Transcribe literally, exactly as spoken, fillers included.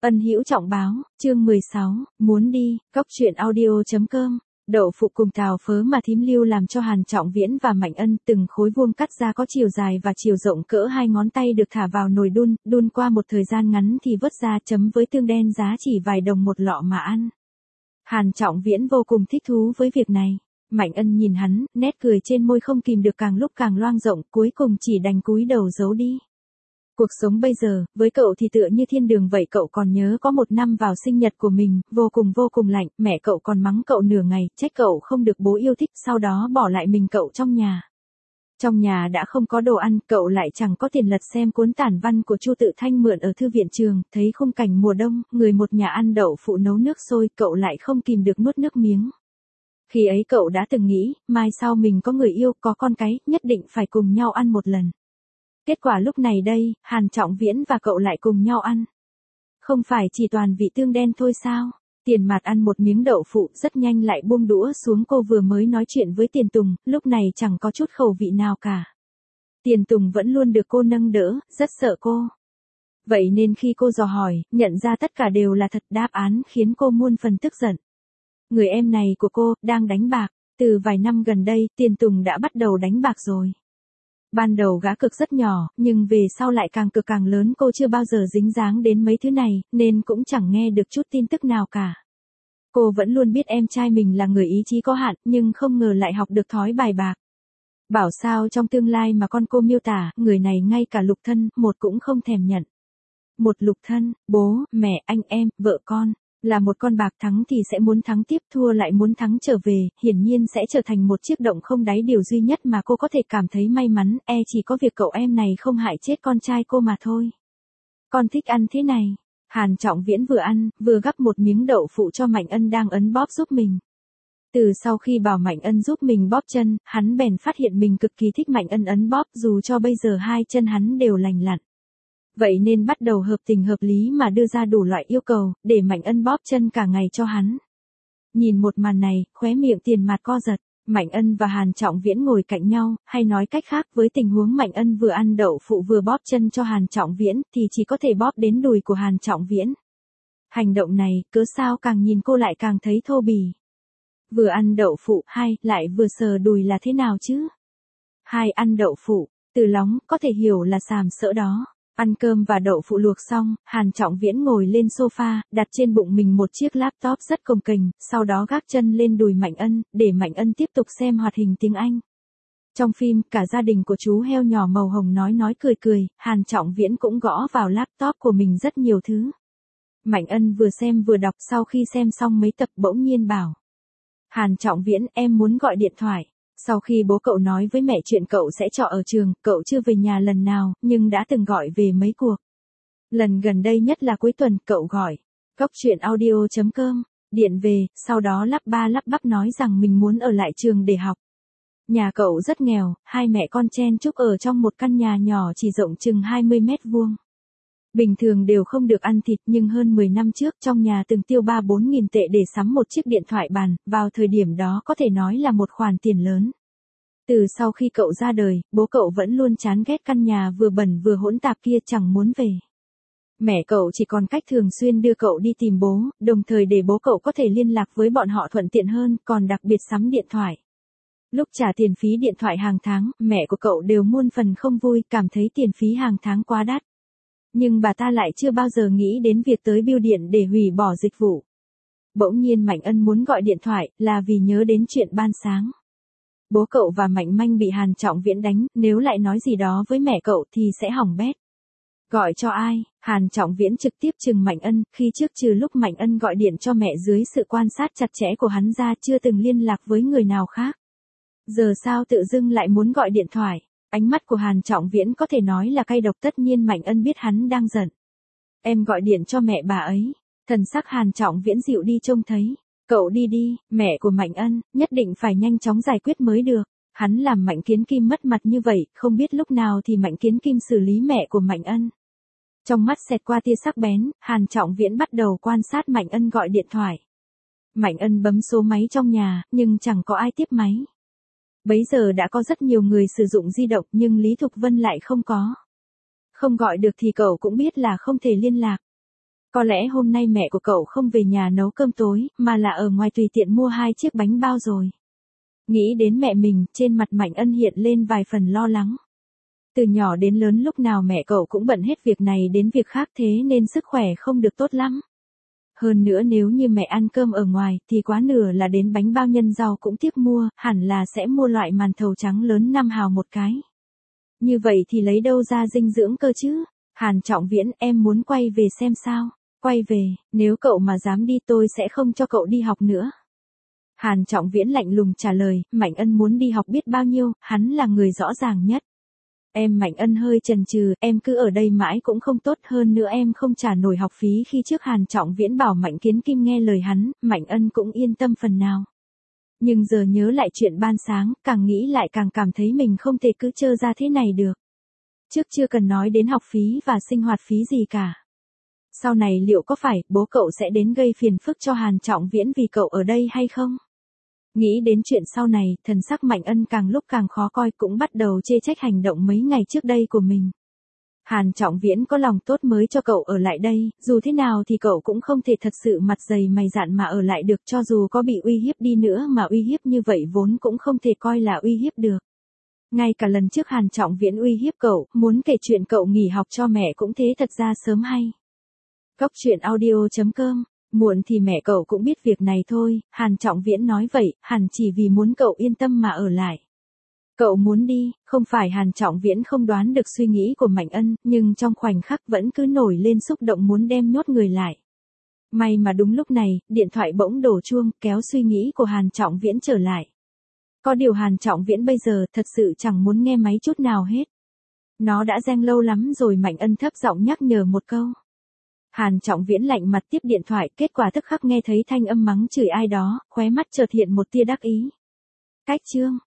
Ân Hữu Trọng báo, chương mười sáu, muốn đi, góc truyện audio chấm com. Đậu phụ cùng tàu phớ mà thím Lưu làm cho Hàn Trọng Viễn và Mạnh Ân, từng khối vuông cắt ra có chiều dài và chiều rộng cỡ hai ngón tay được thả vào nồi đun, đun qua một thời gian ngắn thì vớt ra chấm với tương đen giá chỉ vài đồng một lọ mà ăn. Hàn Trọng Viễn vô cùng thích thú với việc này. Mạnh Ân nhìn hắn, nét cười trên môi không kìm được càng lúc càng loang rộng, cuối cùng chỉ đành cúi đầu giấu đi. Cuộc sống bây giờ, với cậu thì tựa như thiên đường vậy. Cậu còn nhớ có một năm vào sinh nhật của mình, vô cùng vô cùng lạnh, mẹ cậu còn mắng cậu nửa ngày, trách cậu không được bố yêu thích, sau đó bỏ lại mình cậu trong nhà. Trong nhà đã không có đồ ăn, cậu lại chẳng có tiền lật xem cuốn tản văn của Chu Tự Thanh mượn ở thư viện trường, thấy khung cảnh mùa đông, người một nhà ăn đậu phụ nấu nước sôi, cậu lại không kìm được nuốt nước miếng. Khi ấy cậu đã từng nghĩ, mai sau mình có người yêu, có con cái, nhất định phải cùng nhau ăn một lần. Kết quả lúc này đây, Hàn Trọng Viễn và cậu lại cùng nhau ăn. Không phải chỉ toàn vị tương đen thôi sao? Tiền Mạt ăn một miếng đậu phụ rất nhanh lại buông đũa xuống. Cô vừa mới nói chuyện với Tiền Tùng, lúc này chẳng có chút khẩu vị nào cả. Tiền Tùng vẫn luôn được cô nâng đỡ, rất sợ cô. Vậy nên khi cô dò hỏi, nhận ra tất cả đều là thật, đáp án khiến cô muôn phần tức giận. Người em này của cô, đang đánh bạc. Từ vài năm gần đây, Tiền Tùng đã bắt đầu đánh bạc rồi. Ban đầu gã cực rất nhỏ, nhưng về sau lại càng cực càng lớn. Cô chưa bao giờ dính dáng đến mấy thứ này, nên cũng chẳng nghe được chút tin tức nào cả. Cô vẫn luôn biết em trai mình là người ý chí có hạn, nhưng không ngờ lại học được thói bài bạc. Bảo sao trong tương lai mà con cô miêu tả, người này ngay cả lục thân, một cũng không thèm nhận. Một lục thân, bố, mẹ, anh em, vợ con. Là một con bạc, thắng thì sẽ muốn thắng tiếp, thua lại muốn thắng trở về, hiển nhiên sẽ trở thành một chiếc động không đáy. Điều duy nhất mà cô có thể cảm thấy may mắn, e chỉ có việc cậu em này không hại chết con trai cô mà thôi. Con thích ăn thế này. Hàn Trọng Viễn vừa ăn, vừa gắp một miếng đậu phụ cho Mạnh Ân đang ấn bóp giúp mình. Từ sau khi bảo Mạnh Ân giúp mình bóp chân, hắn bèn phát hiện mình cực kỳ thích Mạnh Ân ấn bóp, dù cho bây giờ hai chân hắn đều lành lặn. Vậy nên bắt đầu hợp tình hợp lý mà đưa ra đủ loại yêu cầu, để Mạnh Ân bóp chân cả ngày cho hắn. Nhìn một màn này, khóe miệng Tiền Mạt co giật. Mạnh Ân và Hàn Trọng Viễn ngồi cạnh nhau, hay nói cách khác, với tình huống Mạnh Ân vừa ăn đậu phụ vừa bóp chân cho Hàn Trọng Viễn, thì chỉ có thể bóp đến đùi của Hàn Trọng Viễn. Hành động này, cớ sao càng nhìn cô lại càng thấy thô bỉ. Vừa ăn đậu phụ, hay, lại vừa sờ đùi là thế nào chứ? Hai ăn đậu phụ, từ lóng, có thể hiểu là sàm sỡ đó. Ăn cơm và đậu phụ luộc xong, Hàn Trọng Viễn ngồi lên sofa, đặt trên bụng mình một chiếc laptop rất cồng kềnh, sau đó gác chân lên đùi Mạnh Ân, để Mạnh Ân tiếp tục xem hoạt hình tiếng Anh. Trong phim, cả gia đình của chú heo nhỏ màu hồng nói nói cười cười, Hàn Trọng Viễn cũng gõ vào laptop của mình rất nhiều thứ. Mạnh Ân vừa xem vừa đọc, sau khi xem xong mấy tập bỗng nhiên bảo. Hàn Trọng Viễn, em muốn gọi điện thoại. Sau khi bố cậu nói với mẹ chuyện cậu sẽ trọ ở trường, cậu chưa về nhà lần nào, nhưng đã từng gọi về mấy cuộc. Lần gần đây nhất là cuối tuần, cậu gọi. Góc truyện audio chấm com, điện về, sau đó lắp ba lắp bắp nói rằng mình muốn ở lại trường để học. Nhà cậu rất nghèo, hai mẹ con chen chúc ở trong một căn nhà nhỏ chỉ rộng chừng hai mươi mét vuông. Bình thường đều không được ăn thịt, nhưng hơn mười năm trước trong nhà từng tiêu ba bốn nghìn tệ để sắm một chiếc điện thoại bàn, vào thời điểm đó có thể nói là một khoản tiền lớn. Từ sau khi cậu ra đời, bố cậu vẫn luôn chán ghét căn nhà vừa bẩn vừa hỗn tạp kia, chẳng muốn về. Mẹ cậu chỉ còn cách thường xuyên đưa cậu đi tìm bố, đồng thời để bố cậu có thể liên lạc với bọn họ thuận tiện hơn, còn đặc biệt sắm điện thoại. Lúc trả tiền phí điện thoại hàng tháng, mẹ của cậu đều muôn phần không vui, cảm thấy tiền phí hàng tháng quá đắt. Nhưng bà ta lại chưa bao giờ nghĩ đến việc tới bưu điện để hủy bỏ dịch vụ. Bỗng nhiên Mạnh Ân muốn gọi điện thoại, là vì nhớ đến chuyện ban sáng. Bố cậu và Mạnh Manh bị Hàn Trọng Viễn đánh, nếu lại nói gì đó với mẹ cậu thì sẽ hỏng bét. Gọi cho ai? Hàn Trọng Viễn trực tiếp trừng Mạnh Ân, khi trước trừ lúc Mạnh Ân gọi điện cho mẹ dưới sự quan sát chặt chẽ của hắn ra chưa từng liên lạc với người nào khác. Giờ sao tự dưng lại muốn gọi điện thoại? Ánh mắt của Hàn Trọng Viễn có thể nói là cay độc, tất nhiên Mạnh Ân biết hắn đang giận. Em gọi điện cho mẹ bà ấy. Thần sắc Hàn Trọng Viễn dịu đi trông thấy. Cậu đi đi, mẹ của Mạnh Ân, nhất định phải nhanh chóng giải quyết mới được. Hắn làm Mạnh Kiến Kim mất mặt như vậy, không biết lúc nào thì Mạnh Kiến Kim xử lý mẹ của Mạnh Ân. Trong mắt xẹt qua tia sắc bén, Hàn Trọng Viễn bắt đầu quan sát Mạnh Ân gọi điện thoại. Mạnh Ân bấm số máy trong nhà, nhưng chẳng có ai tiếp máy. Bấy giờ đã có rất nhiều người sử dụng di động, nhưng Lý Thục Vân lại không có. Không gọi được thì cậu cũng biết là không thể liên lạc. Có lẽ hôm nay mẹ của cậu không về nhà nấu cơm tối, mà là ở ngoài tùy tiện mua hai chiếc bánh bao rồi. Nghĩ đến mẹ mình, trên mặt Mạnh Ân hiện lên vài phần lo lắng. Từ nhỏ đến lớn lúc nào mẹ cậu cũng bận hết việc này đến việc khác, thế nên sức khỏe không được tốt lắm. Hơn nữa nếu như mẹ ăn cơm ở ngoài thì quá nửa là đến bánh bao nhân rau cũng tiếc mua, hẳn là sẽ mua loại màn thầu trắng lớn năm hào một cái. Như vậy thì lấy đâu ra dinh dưỡng cơ chứ? Hàn Trọng Viễn, em muốn quay về xem sao? Quay về, nếu cậu mà dám đi tôi sẽ không cho cậu đi học nữa. Hàn Trọng Viễn lạnh lùng trả lời, Mạnh Ân muốn đi học biết bao nhiêu, hắn là người rõ ràng nhất. Em Mạnh Ân hơi chần chừ, em cứ ở đây mãi cũng không tốt, hơn nữa em không trả nổi học phí khi trước. Hàn Trọng Viễn bảo Mạnh Kiến Kim nghe lời hắn, Mạnh Ân cũng yên tâm phần nào. Nhưng giờ nhớ lại chuyện ban sáng, càng nghĩ lại càng cảm thấy mình không thể cứ trơ ra thế này được. Trước chưa cần nói đến học phí và sinh hoạt phí gì cả. Sau này liệu có phải bố cậu sẽ đến gây phiền phức cho Hàn Trọng Viễn vì cậu ở đây hay không? Nghĩ đến chuyện sau này, thần sắc Mạnh Ân càng lúc càng khó coi, cũng bắt đầu chê trách hành động mấy ngày trước đây của mình. Hàn Trọng Viễn có lòng tốt mới cho cậu ở lại đây, dù thế nào thì cậu cũng không thể thật sự mặt dày mày dạn mà ở lại được, cho dù có bị uy hiếp đi nữa mà uy hiếp như vậy vốn cũng không thể coi là uy hiếp được. Ngay cả lần trước Hàn Trọng Viễn uy hiếp cậu, muốn kể chuyện cậu nghỉ học cho mẹ cũng thế, thật ra sớm hay. Cóc truyện audio chấm com, muộn thì mẹ cậu cũng biết việc này thôi. Hàn Trọng Viễn nói vậy, hẳn chỉ vì muốn cậu yên tâm mà ở lại. Cậu muốn đi, không phải Hàn Trọng Viễn không đoán được suy nghĩ của Mạnh Ân, nhưng trong khoảnh khắc vẫn cứ nổi lên xúc động muốn đem nhốt người lại. May mà đúng lúc này, điện thoại bỗng đổ chuông, kéo suy nghĩ của Hàn Trọng Viễn trở lại. Có điều Hàn Trọng Viễn bây giờ thật sự chẳng muốn nghe máy chút nào hết. Nó đã reng lâu lắm rồi. Mạnh Ân thấp giọng nhắc nhở một câu. Hàn Trọng Viễn lạnh mặt tiếp điện thoại, kết quả tức khắc nghe thấy thanh âm mắng chửi ai đó, khóe mắt chợt hiện một tia đắc ý. Cách chương